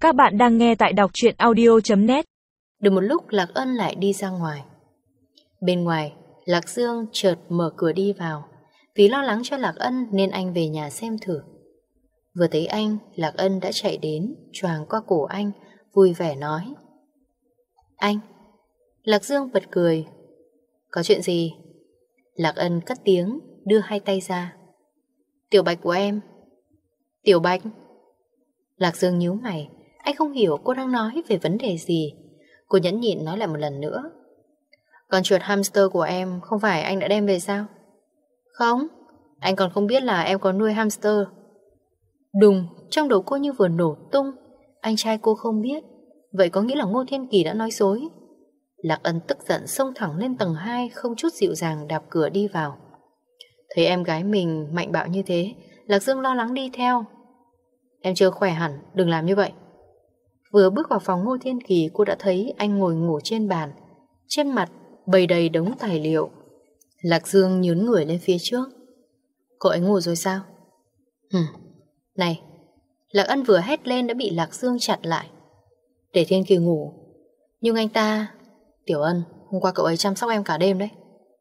Các bạn đang nghe tại đọc truyện audio.net. Được một lúc Lạc Ân lại đi ra ngoài. Bên ngoài, Lạc Dương chợt mở cửa đi vào. Vì lo lắng cho Lạc Ân nên anh về nhà xem thử. Vừa thấy anh, Lạc Ân đã chạy đến, choàng qua cổ anh, vui vẻ nói: "Anh." Lạc Dương bật cười: "Có chuyện gì?" Lạc Ân cất tiếng, đưa hai tay ra: "Tiểu Bạch của em." "Tiểu Bạch?" Lạc Dương nhíu mày, anh không hiểu cô đang nói về vấn đề gì. Cô nhẫn nhịn nói lại một lần nữa: "Con chuột hamster của em không phải anh đã đem về sao?" "Không, anh còn không biết là em có nuôi hamster." Đùng, trong đầu cô như vừa nổ tung. Anh trai cô không biết, vậy có nghĩa là Ngô Thiên Kỳ đã nói dối. Lạc Ân tức giận xông thẳng lên tầng 2, không chút dịu dàng đạp cửa đi vào. Thấy em gái mình mạnh bạo như thế, Lạc Dương lo lắng đi theo: "Em chưa khỏe hẳn, đừng làm như vậy." Vừa bước vào phòng Ngô Thiên Kỳ, cô đã thấy anh ngồi ngủ trên bàn, trên mặt bày đầy đống tài liệu. Lạc Dương nhướng người lên phía trước: "Cậu ấy ngủ rồi sao?" Này!" Lạc Ân vừa hét lên đã bị Lạc Dương chặn lại: "Để Thiên Kỳ ngủ." "Nhưng anh ta..." "Tiểu Ân, hôm qua cậu ấy chăm sóc em cả đêm đấy."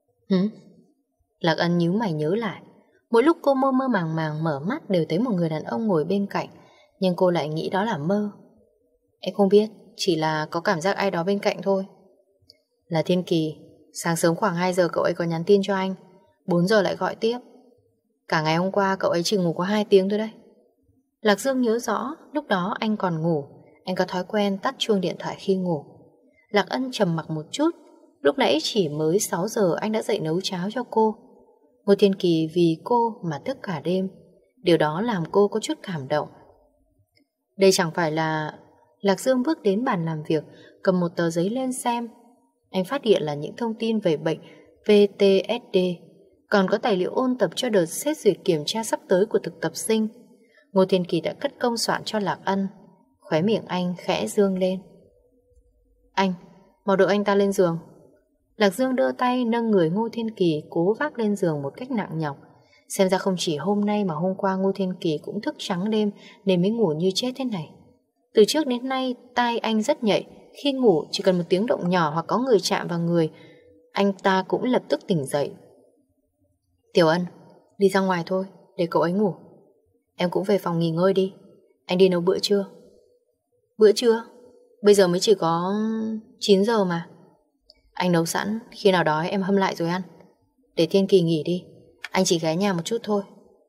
Lạc Ân nhíu mày nhớ lại. Mỗi lúc cô mơ mơ màng màng mở mắt đều thấy một người đàn ông ngồi bên cạnh, nhưng cô lại nghĩ đó là mơ. "Em không biết, chỉ là có cảm giác ai đó bên cạnh thôi." "Là Thiên Kỳ. Sáng sớm khoảng 2 giờ cậu ấy có nhắn tin cho anh, 4 giờ lại gọi tiếp. Cả ngày hôm qua cậu ấy chỉ ngủ có 2 tiếng thôi đấy." Lạc Dương nhớ rõ, lúc đó anh còn ngủ. Anh có thói quen tắt chuông điện thoại khi ngủ. Lạc Ân trầm mặc một chút. Lúc nãy chỉ mới 6 giờ anh đã dậy nấu cháo cho cô. Ngô Thiên Kỳ vì cô mà thức cả đêm. Điều đó làm cô có chút cảm động. Đây chẳng phải là... Lạc Dương bước đến bàn làm việc, cầm một tờ giấy lên xem. Anh phát hiện là những thông tin về bệnh PTSD, còn có tài liệu ôn tập cho đợt xét duyệt kiểm tra sắp tới của thực tập sinh. Ngô Thiên Kỳ đã cất công soạn cho Lạc Ân. Khóe miệng anh khẽ dương lên: "Anh, mau đỡ anh ta lên giường." Lạc Dương đưa tay nâng người Ngô Thiên Kỳ cố vác lên giường một cách nặng nhọc. Xem ra không chỉ hôm nay mà hôm qua Ngô Thiên Kỳ cũng thức trắng đêm nên mới ngủ như chết thế này. Từ trước đến nay tai anh rất nhạy, khi ngủ chỉ cần một tiếng động nhỏ hoặc có người chạm vào người, anh ta cũng lập tức tỉnh dậy. "Tiểu Ân, đi ra ngoài thôi, để cậu ấy ngủ." "Em cũng về phòng nghỉ ngơi đi. Anh đi nấu bữa trưa." "Bữa trưa? Bây giờ mới chỉ có 9 giờ mà." "Anh nấu sẵn, khi nào đói em hâm lại rồi ăn. Để Thiên Kỳ nghỉ đi, anh chỉ ghé nhà một chút thôi."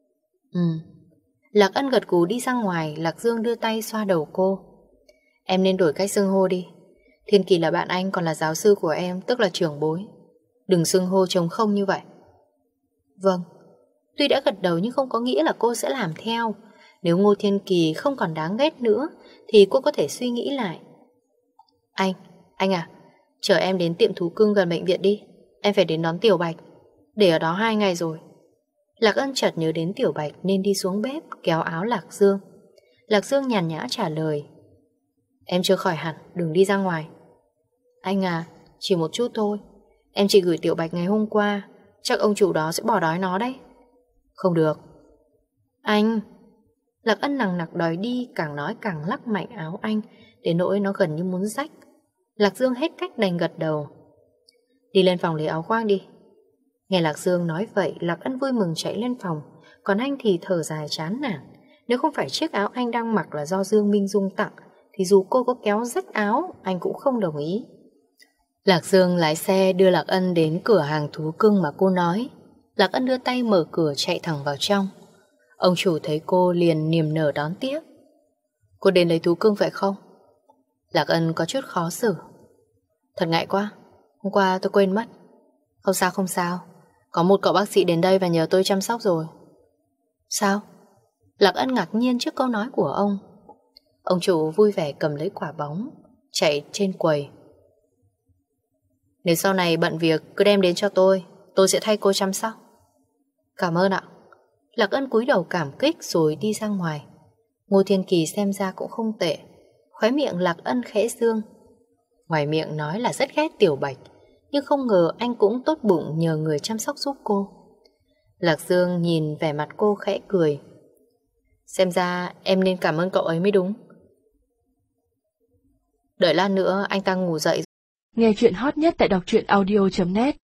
Lạc Ân gật gù đi ra ngoài. Lạc Dương đưa tay xoa đầu cô: "Em nên đổi cách xưng hô đi. Thiên Kỳ là bạn anh, còn là giáo sư của em, tức là trưởng bối. Đừng xưng hô trống không như vậy." "Vâng." Tuy đã gật đầu nhưng không có nghĩa là cô sẽ làm theo. Nếu Ngô Thiên Kỳ không còn đáng ghét nữa thì cô có thể suy nghĩ lại. Anh à, chở em đến tiệm thú cưng gần bệnh viện đi. Em phải đến đón Tiểu Bạch, để ở đó 2 ngày rồi." Lạc Ân chợt nhớ đến Tiểu Bạch nên đi xuống bếp kéo áo Lạc Dương. Lạc Dương nhàn nhã trả lời: "Em chưa khỏi hẳn, đừng đi ra ngoài." "Anh à, chỉ một chút thôi. Em chỉ gửi Tiểu Bạch ngày hôm qua, chắc ông chủ đó sẽ bỏ đói nó đấy." "Không được." "Anh..." Lạc Ân nằng nặc đòi đi, càng nói càng lắc mạnh áo anh đến nỗi nó gần như muốn rách. Lạc Dương hết cách đành gật đầu: "Đi lên phòng lấy áo khoác đi." Nghe Lạc Dương nói vậy, Lạc Ân vui mừng chạy lên phòng, còn anh thì thở dài chán nản. Nếu không phải chiếc áo anh đang mặc là do Dương Minh Dung tặng thì dù cô có kéo rách áo anh cũng không đồng ý. Lạc Dương lái xe đưa Lạc Ân đến cửa hàng thú cưng mà cô nói. Lạc Ân đưa tay mở cửa chạy thẳng vào trong. Ông chủ thấy cô liền niềm nở đón tiếp: "Cô đến lấy thú cưng phải không?" Lạc Ân có chút khó xử: "Thật ngại quá, hôm qua tôi quên mất." Không sao không sao, có một cậu bác sĩ đến đây và nhờ tôi chăm sóc rồi." "Sao?" Lạc Ân ngạc nhiên trước câu nói của ông. Ông chủ vui vẻ cầm lấy quả bóng chạy trên quầy: "Nếu sau này bận việc cứ đem đến cho tôi sẽ thay cô chăm sóc." "Cảm ơn ạ." Lạc Ân cúi đầu cảm kích rồi đi ra ngoài. Ngô Thiên Kỳ xem ra cũng không tệ. Khóe miệng Lạc Ân khẽ dương. Ngoài miệng nói là rất ghét Tiểu Bạch, nhưng không ngờ anh cũng tốt bụng nhờ người chăm sóc giúp cô. Lạc Dương nhìn vẻ mặt cô khẽ cười: "Xem ra em nên cảm ơn cậu ấy mới đúng." Đợi lát nữa anh ta ngủ dậy. Nghe chuyện hot nhất tại đọc truyện audio.net